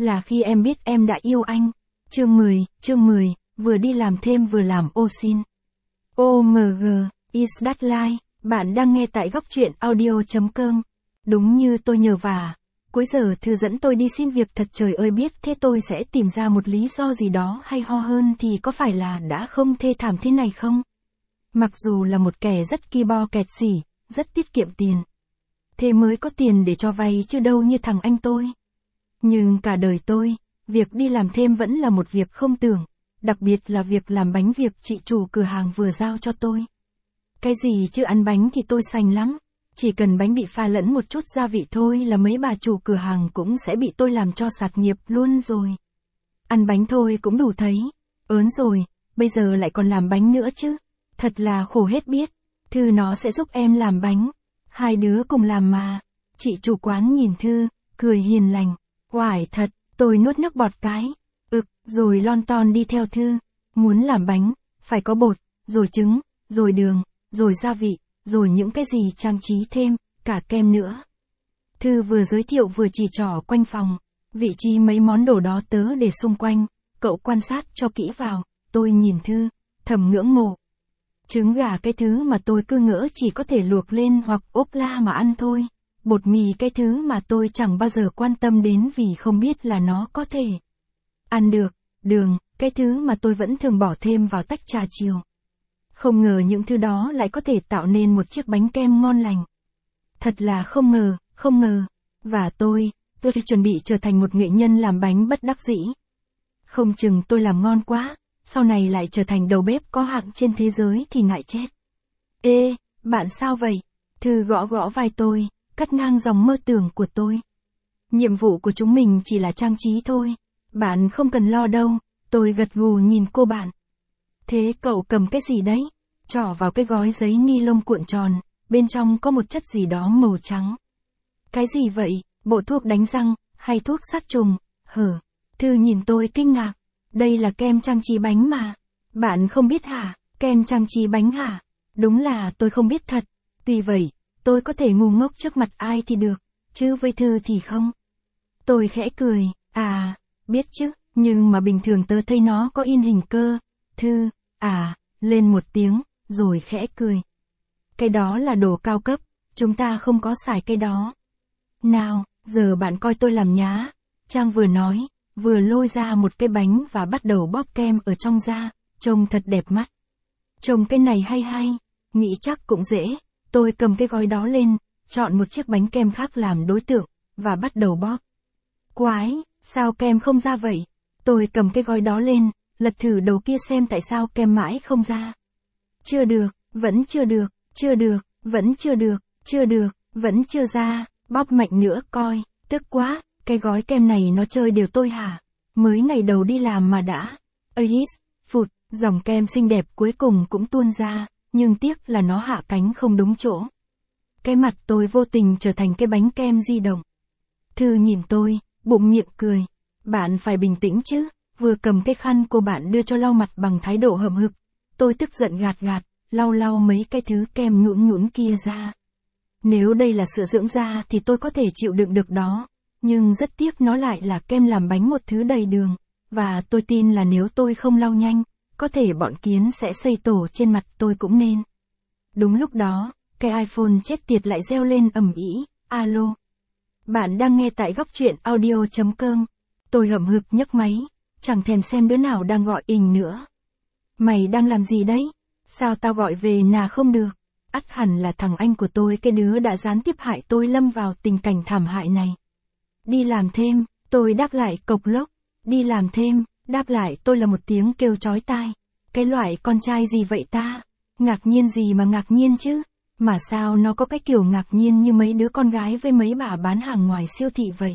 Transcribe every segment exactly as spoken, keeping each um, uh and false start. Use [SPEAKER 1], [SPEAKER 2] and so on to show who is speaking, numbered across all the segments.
[SPEAKER 1] là khi em biết em đã yêu anh. Chương mười, chương mười, vừa đi làm thêm vừa làm ô xin. ô em giê, is that life, bạn đang nghe tại góc truyện audio chấm com. Đúng như tôi nhờ vả. Cuối giờ Thư dẫn tôi đi xin việc thật, trời ơi biết thế tôi sẽ tìm ra một lý do gì đó hay ho hơn thì có phải là đã không thê thảm thế này không? Mặc dù là một kẻ rất ki bo kẹt xỉ, rất tiết kiệm tiền. Thế mới có tiền để cho vay chứ đâu như thằng anh tôi. Nhưng cả đời tôi, việc đi làm thêm vẫn là một việc không tưởng, đặc biệt là việc làm bánh, việc chị chủ cửa hàng vừa giao cho tôi. Cái gì chứ ăn bánh thì tôi sành lắm, chỉ cần bánh bị pha lẫn một chút gia vị thôi là mấy bà chủ cửa hàng cũng sẽ bị tôi làm cho sạt nghiệp luôn rồi. Ăn bánh thôi cũng đủ thấy, ớn rồi, bây giờ lại còn làm bánh nữa chứ, thật là khổ hết biết. Thư nó sẽ giúp em làm bánh, hai đứa cùng làm mà. Chị chủ quán nhìn Thư, cười hiền lành. Oải thật, tôi nuốt nước bọt cái. Ực, rồi lon ton đi theo Thư. Muốn làm bánh, phải có bột, rồi trứng, rồi đường, rồi gia vị, rồi những cái gì trang trí thêm, cả kem nữa. Thư vừa giới thiệu vừa chỉ trỏ quanh phòng, vị trí mấy món đồ đó tớ để xung quanh, cậu quan sát cho kỹ vào. Tôi nhìn Thư, thầm ngưỡng mộ. Trứng gà cái thứ mà tôi cứ ngỡ chỉ có thể luộc lên hoặc ốp la mà ăn thôi. Bột mì cái thứ mà tôi chẳng bao giờ quan tâm đến vì không biết là nó có thể ăn được. Đường, cái thứ mà tôi vẫn thường bỏ thêm vào tách trà chiều. Không ngờ những thứ đó lại có thể tạo nên một chiếc bánh kem ngon lành. Thật là không ngờ, không ngờ. Và tôi, tôi chuẩn bị trở thành một nghệ nhân làm bánh bất đắc dĩ. Không chừng tôi làm ngon quá, sau này lại trở thành đầu bếp có hạng trên thế giới thì ngại chết. Ê, bạn sao vậy? Thư gõ gõ vai tôi, cắt ngang dòng mơ tưởng của tôi. Nhiệm vụ của chúng mình chỉ là trang trí thôi. Bạn không cần lo đâu, tôi gật gù nhìn cô bạn. Thế cậu cầm cái gì đấy? Trỏ vào cái gói giấy ni lông cuộn tròn, bên trong có một chất gì đó màu trắng. Cái gì vậy? Bộ thuốc đánh răng, hay thuốc sát trùng? Hở? Thư nhìn tôi kinh ngạc. Đây là kem trang trí bánh mà. Bạn không biết hả? Kem trang trí bánh hả? Đúng là tôi không biết thật. Tuy vậy, tôi có thể ngu ngốc trước mặt ai thì được, chứ với Thư thì không. Tôi khẽ cười, à, biết chứ, nhưng mà bình thường tớ thấy nó có in hình cơ. Thư, à, lên một tiếng, rồi khẽ cười. Cái đó là đồ cao cấp, chúng ta không có xài cái đó. Nào, giờ bạn coi tôi làm nhá. Trang vừa nói, vừa lôi ra một cái bánh và bắt đầu bóp kem ở trong da, trông thật đẹp mắt. Trông cái này hay hay, nghĩ chắc cũng dễ. Tôi cầm cái gói đó lên, chọn một chiếc bánh kem khác làm đối tượng, và bắt đầu bóp. Quái, sao kem không ra vậy? Tôi cầm cái gói đó lên, lật thử đầu kia xem tại sao kem mãi không ra. Chưa được, vẫn chưa được, chưa được, vẫn chưa được, chưa được, vẫn chưa ra, bóp mạnh nữa coi, tức quá, cái gói kem này nó chơi đều tôi hả? Mới ngày đầu đi làm mà đã. Ais, phụt, dòng kem xinh đẹp cuối cùng cũng tuôn ra. Nhưng tiếc là nó hạ cánh không đúng chỗ. Cái mặt tôi vô tình trở thành cái bánh kem di động. Thư nhìn tôi, bụng miệng cười. Bạn phải bình tĩnh chứ. Vừa cầm cái khăn cô bạn đưa cho lau mặt bằng thái độ hậm hực. Tôi tức giận gạt gạt, lau lau mấy cái thứ kem nhũn nhũn kia ra. Nếu đây là sữa dưỡng da thì tôi có thể chịu đựng được đó. Nhưng rất tiếc nó lại là kem làm bánh, một thứ đầy đường. Và tôi tin là nếu tôi không lau nhanh, có thể bọn kiến sẽ xây tổ trên mặt tôi cũng nên. Đúng lúc đó, cái iPhone chết tiệt lại reo lên ầm ĩ. Alo. Bạn đang nghe tại góc truyện audio chấm com. Tôi hậm hực nhấc máy, chẳng thèm xem đứa nào đang gọi ình nữa. Mày đang làm gì đấy? Sao tao gọi về nà không được? Ắt hẳn là thằng anh của tôi, cái đứa đã gián tiếp hại tôi lâm vào tình cảnh thảm hại này. Đi làm thêm, tôi đáp lại cộc lốc. Đi làm thêm, đáp lại tôi là một tiếng kêu chói tai. Cái loại con trai gì vậy ta? Ngạc nhiên gì mà ngạc nhiên chứ? Mà sao nó có cái kiểu ngạc nhiên như mấy đứa con gái với mấy bà bán hàng ngoài siêu thị vậy?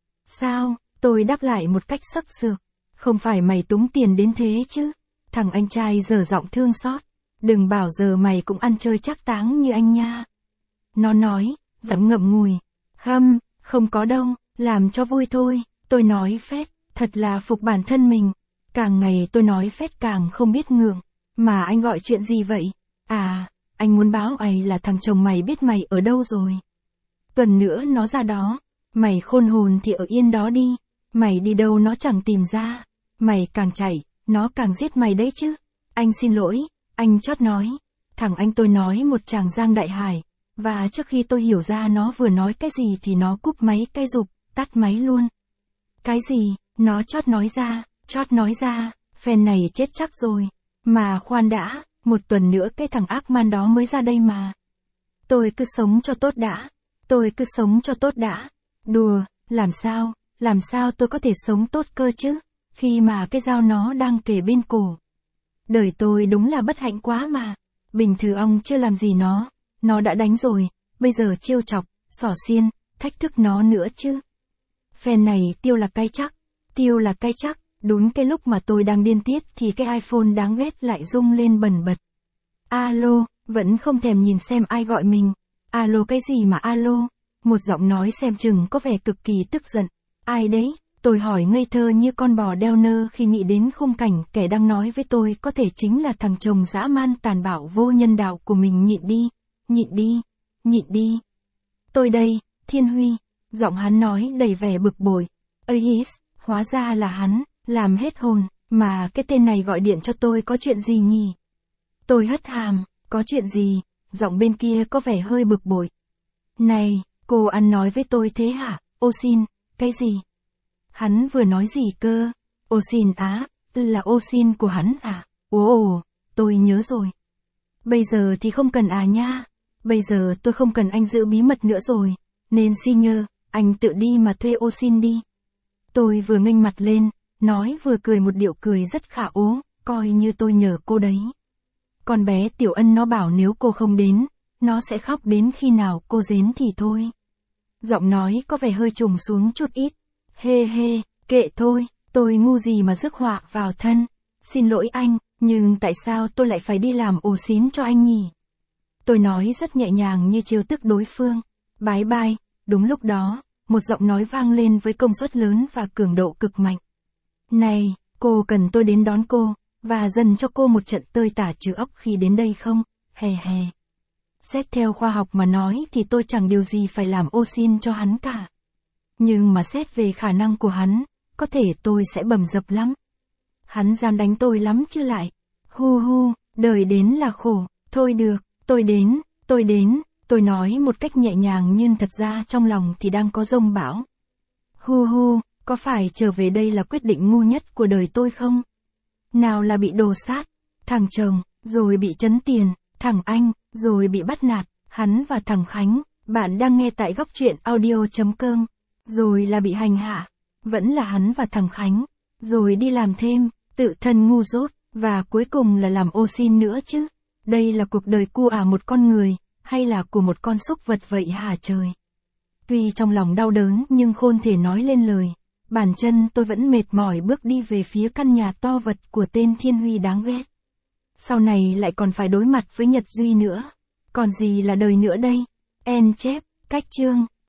[SPEAKER 1] Sao? Tôi đáp lại một cách sắc sược. Không phải mày túng tiền đến thế chứ? Thằng anh trai dở giọng thương xót. Đừng bảo giờ mày cũng ăn chơi trác táng như anh nha. Nó nói, giọng ngậm ngùi. Hâm, không có đâu, làm cho vui thôi. Tôi nói phét, thật là phục bản thân mình. Càng ngày tôi nói phét càng không biết ngượng. Mà anh gọi chuyện gì vậy? À, anh muốn báo ấy là thằng chồng mày biết mày ở đâu rồi. Tuần nữa nó ra đó. Mày khôn hồn thì ở yên đó đi. Mày đi đâu nó chẳng tìm ra. Mày càng chạy, nó càng giết mày đấy chứ. Anh xin lỗi, anh chót nói. Thằng anh tôi nói một tràng giang đại hải. Và trước khi tôi hiểu ra nó vừa nói cái gì thì nó cúp máy cái rụp, tắt máy luôn. Cái gì, nó chót nói ra, chót nói ra, fan này chết chắc rồi. Mà khoan đã, một tuần nữa cái thằng ác man đó mới ra đây mà. Tôi cứ sống cho tốt đã. Tôi cứ sống cho tốt đã. Đùa, làm sao, làm sao tôi có thể sống tốt cơ chứ, khi mà cái dao nó đang kề bên cổ. Đời tôi đúng là bất hạnh quá mà. Bình thường ông chưa làm gì nó, nó đã đánh rồi, bây giờ trêu chọc, xỏ xiên, thách thức nó nữa chứ. Fan này tiêu là cay chắc, tiêu là cay chắc, đúng cái lúc mà tôi đang điên tiết thì cái iPhone đáng ghét lại rung lên bần bật. Alo, vẫn không thèm nhìn xem ai gọi mình. Alo cái gì mà alo? Một giọng nói xem chừng có vẻ cực kỳ tức giận. Ai đấy? Tôi hỏi ngây thơ như con bò đeo nơ khi nghĩ đến khung cảnh kẻ đang nói với tôi có thể chính là thằng chồng dã man tàn bạo vô nhân đạo của mình. Nhịn đi, nhịn đi, nhịn đi. Tôi đây, Thiên Huy. Giọng hắn nói đầy vẻ bực bội. Aegis, hóa ra là hắn, làm hết hồn, mà cái tên này gọi điện cho tôi có chuyện gì nhỉ? Tôi hất hàm, có chuyện gì? Giọng bên kia có vẻ hơi bực bội. Này, cô ăn nói với tôi thế hả? Ô xin, cái gì? Hắn vừa nói gì cơ? Ô xin á, là ô xin của hắn à? Ồ ồ, tôi nhớ rồi. Bây giờ thì không cần à nha. Bây giờ tôi không cần anh giữ bí mật nữa rồi. Nên xin nhờ, anh tự đi mà thuê ô xin đi. Tôi vừa nghênh mặt lên, nói vừa cười một điệu cười rất khả ố, coi như tôi nhờ cô đấy. Con bé Tiểu Ân nó bảo nếu cô không đến, nó sẽ khóc đến khi nào cô đến thì thôi. Giọng nói có vẻ hơi trùng xuống chút ít. Hê hê, kệ thôi, tôi ngu gì mà rước họa vào thân. Xin lỗi anh, nhưng tại sao tôi lại phải đi làm ổ xín cho anh nhỉ? Tôi nói rất nhẹ nhàng như trêu tức đối phương. Bái bai, đúng lúc đó, một giọng nói vang lên với công suất lớn và cường độ cực mạnh. Này, cô cần tôi đến đón cô, và dần cho cô một trận tơi tả trừ ốc khi đến đây không? Hè hè. Xét theo khoa học mà nói thì tôi chẳng điều gì phải làm ô xin cho hắn cả. Nhưng mà xét về khả năng của hắn, có thể tôi sẽ bầm dập lắm. Hắn dám đánh tôi lắm chứ lại. Hu hu, đời đến là khổ. Thôi được, tôi đến, tôi đến, tôi nói một cách nhẹ nhàng nhưng thật ra trong lòng thì đang có dông bão. Hu hu, có phải trở về đây là quyết định ngu nhất của đời tôi không? Nào là bị đồ sát, thằng chồng, rồi bị trấn tiền, thằng anh, rồi bị bắt nạt, hắn và thằng Khánh, bạn đang nghe tại góc truyện audio chấm com, rồi là bị hành hạ, vẫn là hắn và thằng Khánh, rồi đi làm thêm, tự thân ngu dốt, và cuối cùng là làm ô xin nữa chứ. Đây là cuộc đời của à một con người, hay là của một con súc vật vậy hả trời? Tuy trong lòng đau đớn nhưng khôn thể nói lên lời. Bàn chân tôi vẫn mệt mỏi bước đi về phía căn nhà to vật của tên Thiên Huy đáng ghét. Sau này lại còn phải đối mặt với Nhật Duy nữa. Còn gì là đời nữa đây? En chép, cách chương.